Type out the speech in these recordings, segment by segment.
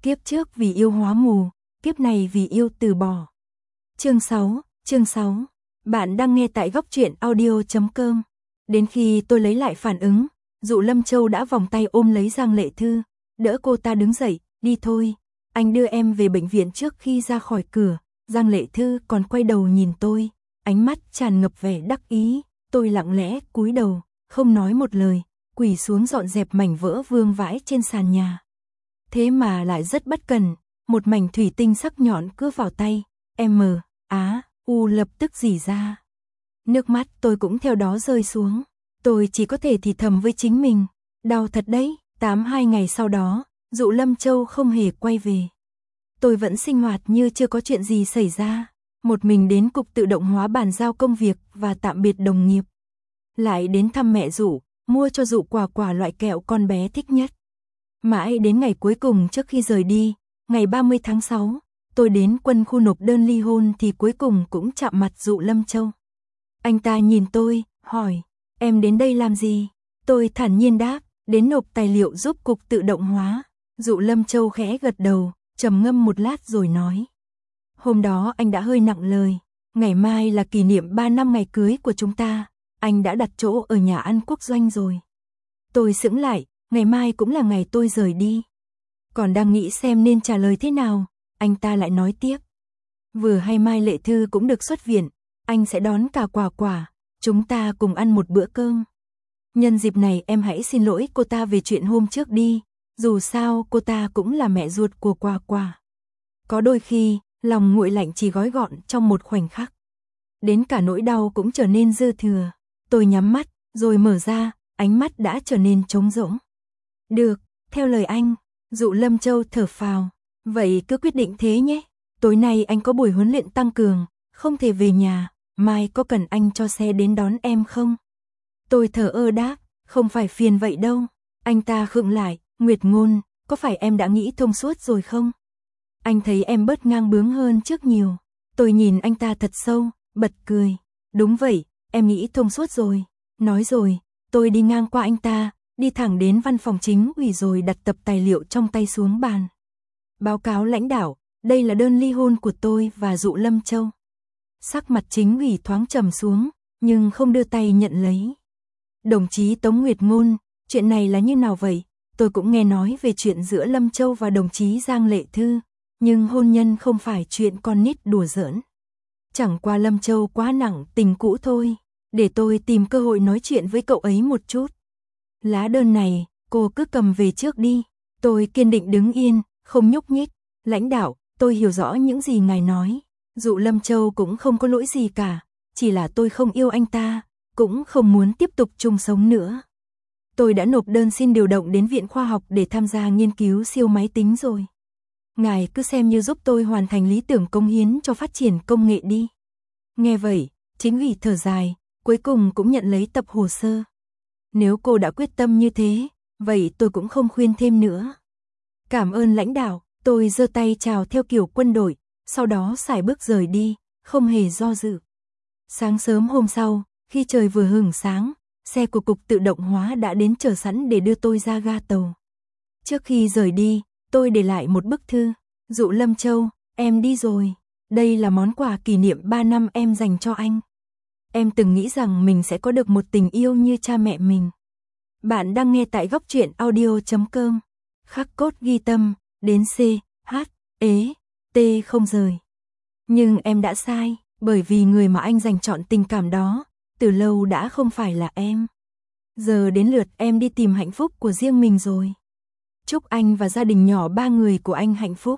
Kiếp trước vì yêu hóa mù, kiếp này vì yêu từ bỏ. Chương 6. Bạn đang nghe tại góc truyện audio.com. Đến khi tôi lấy lại phản ứng, Dụ Lâm Châu đã vòng tay ôm lấy Giang Lệ Thư, đỡ cô ta đứng dậy, đi thôi, anh đưa em về bệnh viện. Trước khi ra khỏi cửa, Giang Lệ Thư còn quay đầu nhìn tôi, ánh mắt tràn ngập vẻ đắc ý. Tôi lặng lẽ cúi đầu, không nói một lời, quỳ xuống dọn dẹp mảnh vỡ vương vãi trên sàn nhà. Thế mà lại rất bất cần, một mảnh thủy tinh sắc nhọn cứa vào tay, U lập tức rỉ ra. Nước mắt tôi cũng theo đó rơi xuống, tôi chỉ có thể thì thầm với chính mình, đau thật đấy. 82 ngày sau đó, Dụ Lâm Châu không hề quay về. Tôi vẫn sinh hoạt như chưa có chuyện gì xảy ra, một mình đến cục tự động hóa bàn giao công việc và tạm biệt đồng nghiệp. Lại đến thăm mẹ Dụ, mua cho Dụ quả loại kẹo con bé thích nhất. Mãi đến ngày cuối cùng trước khi rời đi, ngày 30 tháng 6, tôi đến quân khu nộp đơn ly hôn thì cuối cùng cũng chạm mặt Dụ Lâm Châu. Anh ta nhìn tôi, hỏi, em đến đây làm gì? Tôi thản nhiên đáp, đến nộp tài liệu giúp cục tự động hóa. Dụ Lâm Châu khẽ gật đầu, trầm ngâm một lát rồi nói. Hôm đó anh đã hơi nặng lời, ngày mai là kỷ niệm 3 năm ngày cưới của chúng ta, anh đã đặt chỗ ở nhà ăn quốc doanh rồi. Tôi sững lại, ngày mai cũng là ngày tôi rời đi. Còn đang nghĩ xem nên trả lời thế nào, anh ta lại nói tiếp. Vừa hay mai Lệ Thư cũng được xuất viện, anh sẽ đón cả quả, chúng ta cùng ăn một bữa cơm. Nhân dịp này em hãy xin lỗi cô ta về chuyện hôm trước đi, dù sao cô ta cũng là mẹ ruột của quả. Có đôi khi, lòng nguội lạnh chỉ gói gọn trong một khoảnh khắc. Đến cả nỗi đau cũng trở nên dư thừa. Tôi nhắm mắt, rồi mở ra, ánh mắt đã trở nên trống rỗng. Được, theo lời anh. Dụ Lâm Châu thở phào. Vậy cứ quyết định thế nhé. Tối nay anh có buổi huấn luyện tăng cường, không thể về nhà, mai có cần anh cho xe đến đón em không? Tôi thở ơ đáp, không phải phiền vậy đâu. Anh ta khựng lại, Nguyệt Ngôn, có phải em đã nghĩ thông suốt rồi không? Anh thấy em bớt ngang bướng hơn trước nhiều. Tôi nhìn anh ta thật sâu, bật cười. Đúng vậy, em nghĩ thông suốt rồi. Nói rồi, tôi đi ngang qua anh ta, đi thẳng đến văn phòng chính ủy rồi đặt tập tài liệu trong tay xuống bàn. Báo cáo lãnh đạo, đây là đơn ly hôn của tôi và Dụ Lâm Châu. Sắc mặt chính ủy thoáng trầm xuống, nhưng không đưa tay nhận lấy. Đồng chí Tống Nguyệt Ngôn, chuyện này là như nào vậy? Tôi cũng nghe nói về chuyện giữa Lâm Châu và đồng chí Giang Lệ Thư, nhưng hôn nhân không phải chuyện con nít đùa giỡn. Chẳng qua Lâm Châu quá nặng tình cũ thôi, để tôi tìm cơ hội nói chuyện với cậu ấy một chút. Lá đơn này, cô cứ cầm về trước đi. Tôi kiên định đứng yên, không nhúc nhích. Lãnh đạo, tôi hiểu rõ những gì ngài nói. Dụ Lâm Châu cũng không có lỗi gì cả, chỉ là tôi không yêu anh ta, cũng không muốn tiếp tục chung sống nữa. Tôi đã nộp đơn xin điều động đến Viện Khoa học để tham gia nghiên cứu siêu máy tính rồi. Ngài cứ xem như giúp tôi hoàn thành lý tưởng cống hiến cho phát triển công nghệ đi. Nghe vậy, chính ủy thở dài, cuối cùng cũng nhận lấy tập hồ sơ. Nếu cô đã quyết tâm như thế, vậy tôi cũng không khuyên thêm nữa. Cảm ơn lãnh đạo, tôi giơ tay chào theo kiểu quân đội, sau đó sải bước rời đi, không hề do dự. Sáng sớm hôm sau, khi trời vừa hửng sáng, xe của cục tự động hóa đã đến chờ sẵn để đưa tôi ra ga tàu. Trước khi rời đi, tôi để lại một bức thư. Dụ Lâm Châu, em đi rồi. Đây là món quà kỷ niệm 3 năm em dành cho anh. Em từng nghĩ rằng mình sẽ có được một tình yêu như cha mẹ mình. Bạn đang nghe tại góc truyện audio.com. Khắc cốt ghi tâm, đến C, H, ế, T không rời. Nhưng em đã sai, bởi vì người mà anh dành trọn tình cảm đó, từ lâu đã không phải là em. Giờ đến lượt em đi tìm hạnh phúc của riêng mình rồi. Chúc anh và gia đình nhỏ 3 người của anh hạnh phúc.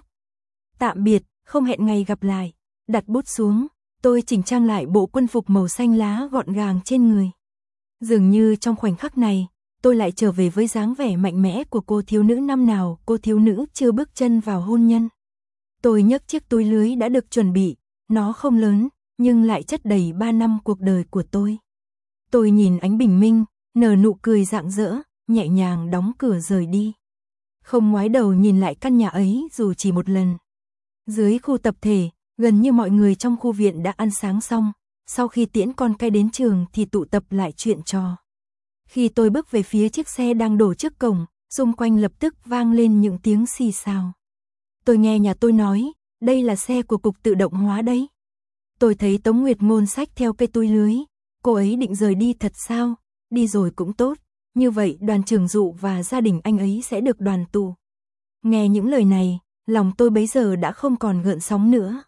Tạm biệt, không hẹn ngày gặp lại. Đặt bút xuống, tôi chỉnh trang lại bộ quân phục màu xanh lá gọn gàng trên người. Dường như trong khoảnh khắc này, tôi lại trở về với dáng vẻ mạnh mẽ của cô thiếu nữ năm nào cô thiếu nữ chưa bước chân vào hôn nhân. Tôi nhấc chiếc túi lưới đã được chuẩn bị, nó không lớn, nhưng lại chất đầy 3 năm cuộc đời của tôi. Tôi nhìn ánh bình minh, nở nụ cười rạng rỡ, nhẹ nhàng đóng cửa rời đi. Không ngoái đầu nhìn lại căn nhà ấy dù chỉ một lần. Dưới khu tập thể, gần như mọi người trong khu viện đã ăn sáng xong, sau khi tiễn con cái đến trường thì tụ tập lại chuyện trò. Khi tôi bước về phía chiếc xe đang đổ trước cổng, xung quanh lập tức vang lên những tiếng xì xào. Tôi nghe nhà tôi nói, đây là xe của cục tự động hóa đấy. Tôi thấy Tống Nguyệt Ngôn xách theo cây túi lưới, cô ấy định rời đi thật sao? Đi rồi cũng tốt, như vậy Đoàn Trường Dụ và gia đình anh ấy sẽ được đoàn tụ. Nghe những lời này, lòng tôi bấy giờ đã không còn gợn sóng nữa.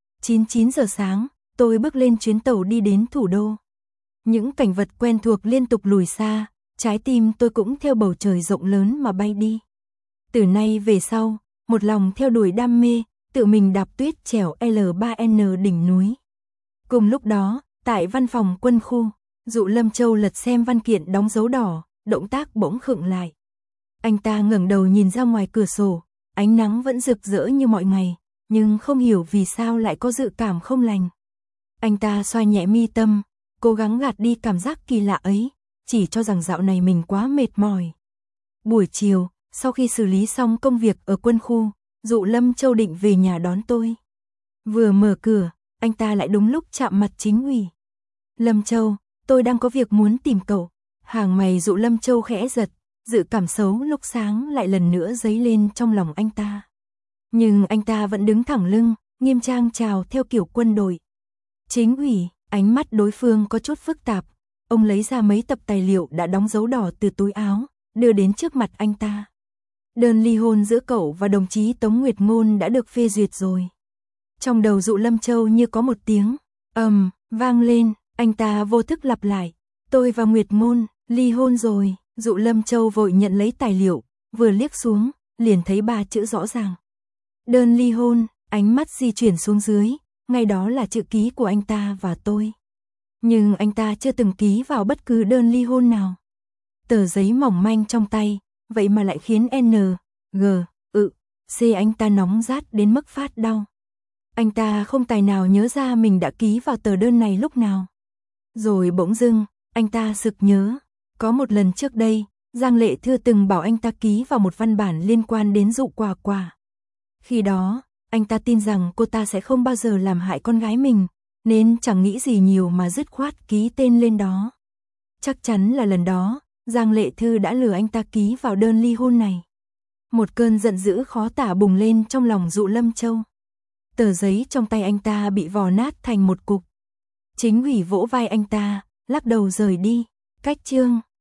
9 giờ sáng, tôi bước lên chuyến tàu đi đến thủ đô. Những cảnh vật quen thuộc liên tục lùi xa, trái tim tôi cũng theo bầu trời rộng lớn mà bay đi. Từ nay về sau, một lòng theo đuổi đam mê, tự mình đạp tuyết trèo L3N đỉnh núi. Cùng lúc đó, tại văn phòng quân khu, Dụ Lâm Châu lật xem văn kiện đóng dấu đỏ, động tác bỗng khựng lại. Anh ta ngẩng đầu nhìn ra ngoài cửa sổ, ánh nắng vẫn rực rỡ như mọi ngày, nhưng không hiểu vì sao lại có dự cảm không lành. Anh ta xoa nhẹ mi tâm, cố gắng gạt đi cảm giác kỳ lạ ấy, chỉ cho rằng dạo này mình quá mệt mỏi. Buổi chiều, sau khi xử lý xong công việc ở quân khu, Dụ Lâm Châu định về nhà đón tôi. Vừa mở cửa, anh ta lại đúng lúc chạm mặt Chính ủy. Lâm Châu, tôi đang có việc muốn tìm cậu. Hàng mày Dụ Lâm Châu khẽ giật, dự cảm xấu lúc sáng lại lần nữa dấy lên trong lòng anh ta. Nhưng anh ta vẫn đứng thẳng lưng, nghiêm trang chào theo kiểu quân đội. Chính ủy, ánh mắt đối phương có chút phức tạp. Ông lấy ra mấy tập tài liệu đã đóng dấu đỏ từ túi áo, đưa đến trước mặt anh ta. Đơn ly hôn giữa cậu và đồng chí Tống Nguyệt Ngôn đã được phê duyệt rồi. Trong đầu Dụ Lâm Châu như có một tiếng vang lên, anh ta vô thức lặp lại. Tôi và Nguyệt Ngôn, ly hôn rồi. Dụ Lâm Châu vội nhận lấy tài liệu, vừa liếc xuống, liền thấy 3 chữ rõ ràng. Đơn ly hôn, ánh mắt di chuyển xuống dưới, ngay đó là chữ ký của anh ta và tôi. Nhưng anh ta chưa từng ký vào bất cứ đơn ly hôn nào. Tờ giấy mỏng manh trong tay, vậy mà lại khiến N, G, C anh ta nóng rát đến mức phát đau. Anh ta không tài nào nhớ ra mình đã ký vào tờ đơn này lúc nào. Rồi bỗng dưng, anh ta sực nhớ, có một lần trước đây, Giang Lệ Thư từng bảo anh ta ký vào một văn bản liên quan đến Dụ Quả Quả. Khi đó, anh ta tin rằng cô ta sẽ không bao giờ làm hại con gái mình, nên chẳng nghĩ gì nhiều mà dứt khoát ký tên lên đó. Chắc chắn là lần đó, Giang Lệ Thư đã lừa anh ta ký vào đơn ly hôn này. Một cơn giận dữ khó tả bùng lên trong lòng Dụ Lâm Châu. Tờ giấy trong tay anh ta bị vò nát thành một cục. Chính ủy vỗ vai anh ta, lắc đầu rời đi. Cách chương